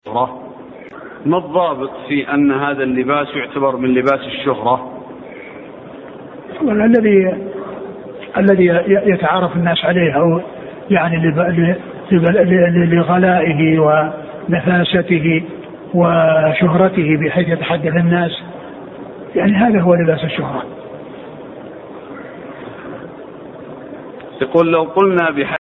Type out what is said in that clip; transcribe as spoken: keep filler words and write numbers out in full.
الشهرة. ما الضابط في أن هذا اللباس يعتبر من لباس الشهرة؟ الذي الذي يتعارف الناس عليه، أو يعني لغلائه ونفاسته وشهرته بحيث يتحدث الناس، يعني هذا هو لباس الشهرة. يقول لو قلنا بحيث